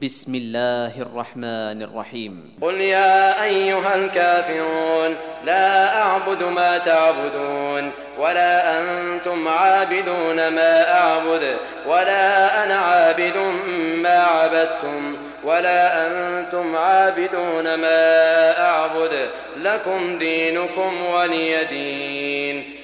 بسم الله الرحمن الرحيم. قل يا أيها الكافرون لا أعبد ما تعبدون ولا أنتم عابدون ما أعبد ولا أنا عابد ما عبدتم ولا أنتم عابدون ما أعبد لكم دينكم ولي دين.